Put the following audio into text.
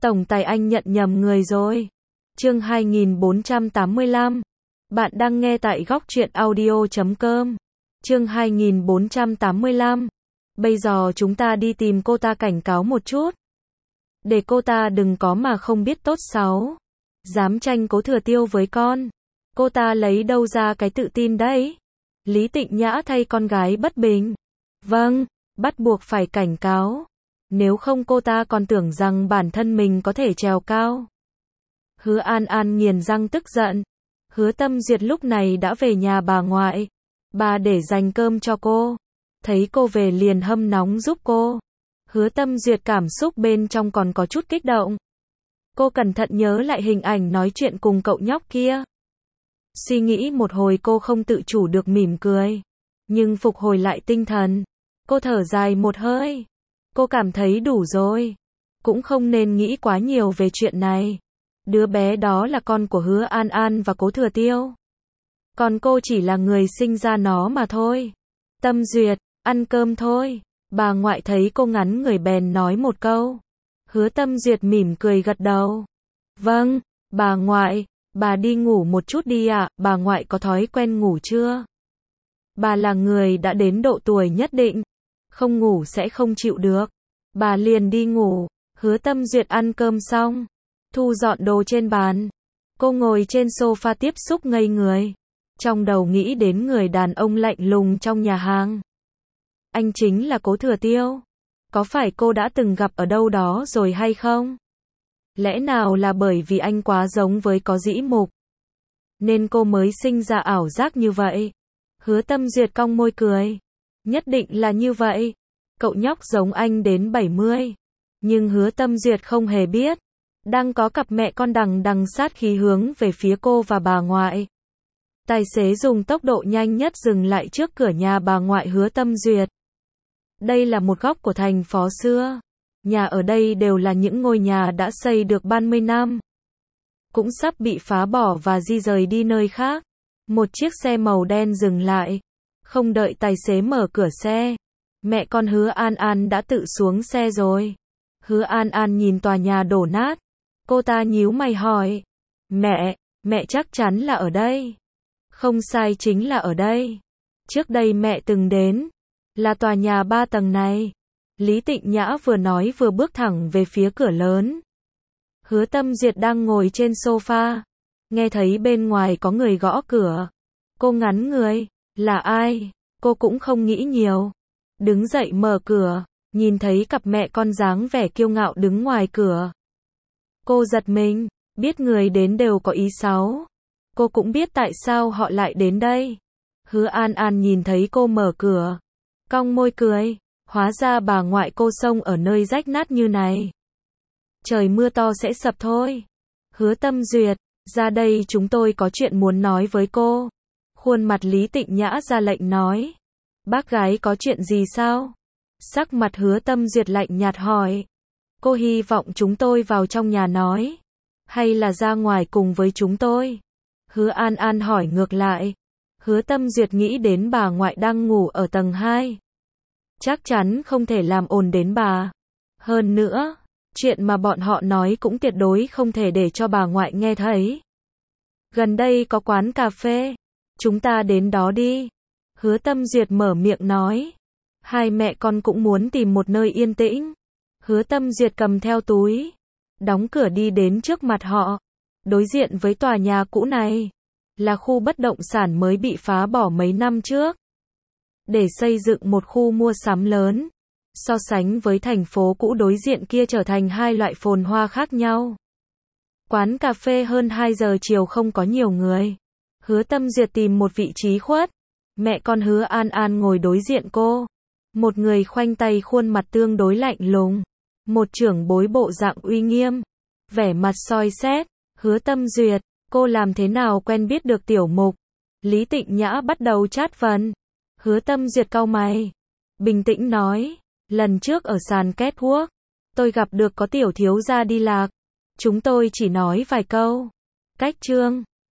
Tổng tài anh nhận nhầm người rồi. Chương 2485. Bạn đang nghe tại góc truyện audio.com. Chương 2485. Bây giờ chúng ta đi tìm cô ta cảnh cáo một chút. Để cô ta đừng có mà không biết tốt xấu. Dám tranh Cố Thừa Tiêu với con. Cô ta lấy đâu ra cái tự tin đấy? Lý Tịnh Nhã thay con gái bất bình. Vâng, bắt buộc phải cảnh cáo. Nếu không cô ta còn tưởng rằng bản thân mình có thể trèo cao. Hứa An An nghiền răng tức giận. Hứa Tâm Duyệt lúc này đã về nhà bà ngoại. Bà để dành cơm cho cô. Thấy cô về liền hâm nóng giúp cô. Hứa Tâm Duyệt cảm xúc bên trong còn có chút kích động. Cô cẩn thận nhớ lại hình ảnh nói chuyện cùng cậu nhóc kia. Suy nghĩ một hồi cô không tự chủ được mỉm cười. Nhưng phục hồi lại tinh thần. Cô thở dài một hơi. Cô cảm thấy đủ rồi. Cũng không nên nghĩ quá nhiều về chuyện này. Đứa bé đó là con của Hứa An An và Cố Thừa Tiêu. Còn cô chỉ là người sinh ra nó mà thôi. Tâm Duyệt, ăn cơm thôi. Bà ngoại thấy cô ngắn người bèn nói một câu. Hứa Tâm Duyệt mỉm cười gật đầu. Vâng, bà ngoại, bà đi ngủ một chút đi ạ. Bà ngoại có thói quen ngủ chưa? Bà là người đã đến độ tuổi nhất định. Không ngủ sẽ không chịu được. Bà liền đi ngủ. Hứa Tâm Duyệt ăn cơm xong. Thu dọn đồ trên bàn. Cô ngồi trên sofa tiếp xúc ngây người. Trong đầu nghĩ đến người đàn ông lạnh lùng trong nhà hàng. Anh chính là Cố Thừa Tiêu. Có phải cô đã từng gặp ở đâu đó rồi hay không? Lẽ nào là bởi vì anh quá giống với Có Dĩ Mục, nên cô mới sinh ra ảo giác như vậy? Hứa Tâm Duyệt cong môi cười. Nhất định là như vậy. Cậu nhóc giống anh đến 70. Nhưng Hứa Tâm Duyệt không hề biết. Đang có cặp mẹ con đằng sát khí hướng về phía cô và bà ngoại. Tài xế dùng tốc độ nhanh nhất dừng lại trước cửa nhà bà ngoại Hứa Tâm Duyệt. Đây là một góc của thành phố xưa. Nhà ở đây đều là những ngôi nhà đã xây được 30 năm. Cũng sắp bị phá bỏ và di rời đi nơi khác. Một chiếc xe màu đen dừng lại. Không đợi tài xế mở cửa xe. Mẹ con Hứa An An đã tự xuống xe rồi. Hứa An An nhìn tòa nhà đổ nát. Cô ta nhíu mày hỏi. Mẹ chắc chắn là ở đây. Không sai, chính là ở đây. Trước đây mẹ từng đến. Là tòa nhà 3 tầng này. Lý Tịnh Nhã vừa nói vừa bước thẳng về phía cửa lớn. Hứa Tâm Duyệt đang ngồi trên sofa. Nghe thấy bên ngoài có người gõ cửa. Cô ngắn người. Là ai? Cô cũng không nghĩ nhiều. Đứng dậy mở cửa. Nhìn thấy cặp mẹ con dáng vẻ kiêu ngạo đứng ngoài cửa. Cô giật mình. Biết người đến đều có ý xấu. Cô cũng biết tại sao họ lại đến đây. Hứa An An nhìn thấy cô mở cửa. Cong môi cười. Hóa ra bà ngoại cô xông ở nơi rách nát như này. Trời mưa to sẽ sập thôi. Hứa Tâm Duyệt, ra đây chúng tôi có chuyện muốn nói với cô. Khuôn mặt Lý Tịnh Nhã ra lệnh nói. Bác gái có chuyện gì sao? Sắc mặt Hứa Tâm Duyệt lạnh nhạt hỏi. Cô hy vọng chúng tôi vào trong nhà nói. Hay là ra ngoài cùng với chúng tôi? Hứa An An hỏi ngược lại. Hứa Tâm Duyệt nghĩ đến bà ngoại đang ngủ ở tầng 2. Chắc chắn không thể làm ồn đến bà. Hơn nữa, chuyện mà bọn họ nói cũng tuyệt đối không thể để cho bà ngoại nghe thấy. Gần đây có quán cà phê. Chúng ta đến đó đi. Hứa Tâm Duyệt mở miệng nói. Hai mẹ con cũng muốn tìm một nơi yên tĩnh. Hứa Tâm Duyệt cầm theo túi. Đóng cửa đi đến trước mặt họ. Đối diện với tòa nhà cũ này. Là khu bất động sản mới bị phá bỏ mấy năm trước. Để xây dựng một khu mua sắm lớn. So sánh với thành phố cũ đối diện kia trở thành hai loại phồn hoa khác nhau. Quán cà phê hơn 2 giờ chiều không có nhiều người. Hứa Tâm Duyệt tìm một vị trí khuất. Mẹ con Hứa An An ngồi đối diện cô. Một người khoanh tay khuôn mặt tương đối lạnh lùng. Một trưởng bối bộ dạng uy nghiêm. Vẻ mặt soi xét. Hứa Tâm Duyệt, cô làm thế nào quen biết được Tiểu Mục? Lý Tịnh Nhã bắt đầu chát vấn. Hứa Tâm Duyệt cau mày. Bình tĩnh nói. Lần trước ở sàn catwalk, tôi gặp được có tiểu thiếu gia đi lạc. Chúng tôi chỉ nói vài câu. Cách trương.